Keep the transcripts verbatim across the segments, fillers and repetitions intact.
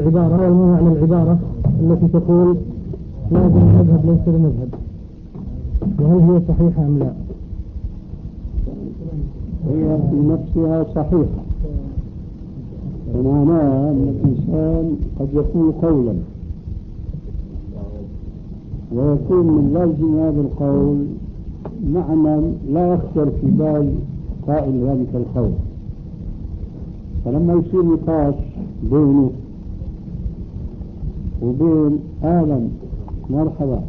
العبارة والمنهى عن العبارة التي تقول لازم المذهب ليس بمذهب، وهل هي صحيحة أم لا؟ هي في نفسها صحيحة، ومعناها أن الإنسان قد يقول قولا ويكون من لازم هذا القول معنى لا يخطر في بال قائل ذلك القول. فلما يصير نقاش بينه وبين آلم مرحبا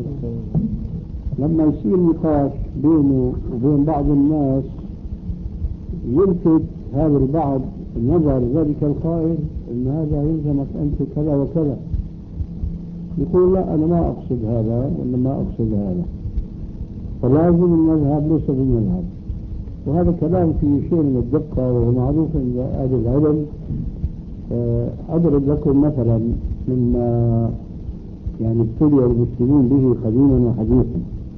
لما يصير نقاش بينه وبين بعض الناس يلفت هذا البعض نظر ذلك القائل ان هذا يلزمك انت كذا وكذا، يقول لا انا ما اقصد هذا ولا ما اقصد هذا، فلازم المذهب ليس بالمذهب. وهذا كلام فيه شيء من الدقة وهو معروف عند أهل العلم. أضرب لكم مثلا مما يعني ابتلي المسلمين به قديما وحديثا.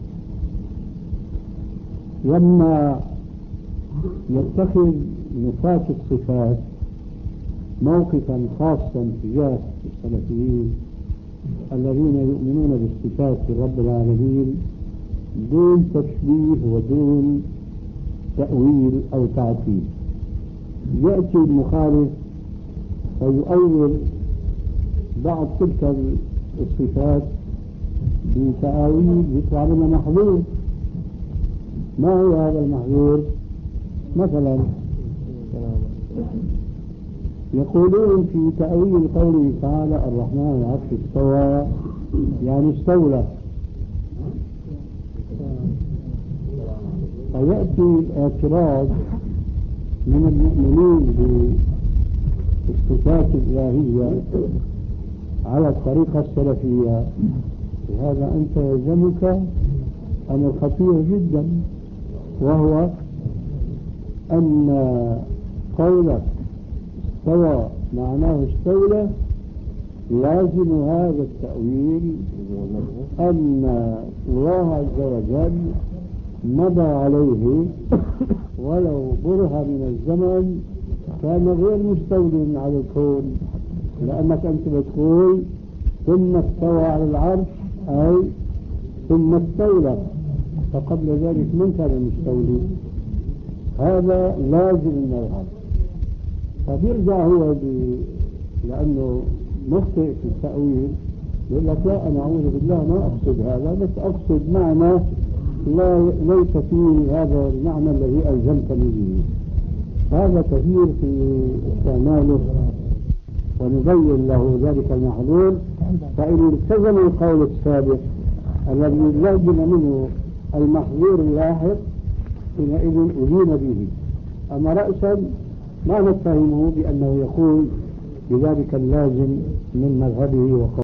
لما يتخذ نفاة الصفات موقفا خاصا تجاه السلفيين الذين يؤمنون بالصفات رب العالمين دون تشبيه ودون تأويل أو تعطيل، يأتي المخالف فيؤول بعض تلك الصفات بتأويل يطلع لنا محظور. ما هو هذا المحظور؟ مثلا يقولون في تأويل قوله تعالى الرحمن العرش استوى يعني استولى، فيأتي الاعتراض من المؤمنين بالصفات الإلهية على الطريقة السلفية، وهذا أنت يلزمك أمر خطير جدا، وهو أن قولك استوى معناه استولى لازم هذا التأويل أن الله عز وجل مضى عليه ولو برهة من الزمن كان غير مستولي على الكون، لأنك أنت بتقول ثم استوى على العرش أي ثم استولى، فقبل ذلك من كان المستولي؟ هذا لازم المذهب. فبيرجع هو ب... لأنه مخطئ في التأويل يقول لك لا أنا أعوذ بالله ما أقصد هذا، بس أقصد معنى لا ليس فيه هذا المعنى الذي ألزمتني به. هذا كثير في استعماله ونبين له ذلك المحظور، فإن التزم القول السابق الذي لازم منه المحظور اللاحق حينئذ أذين به. أما رأسا ما نتهمه بأنه يقول بذلك اللازم من مذهبه وقوله.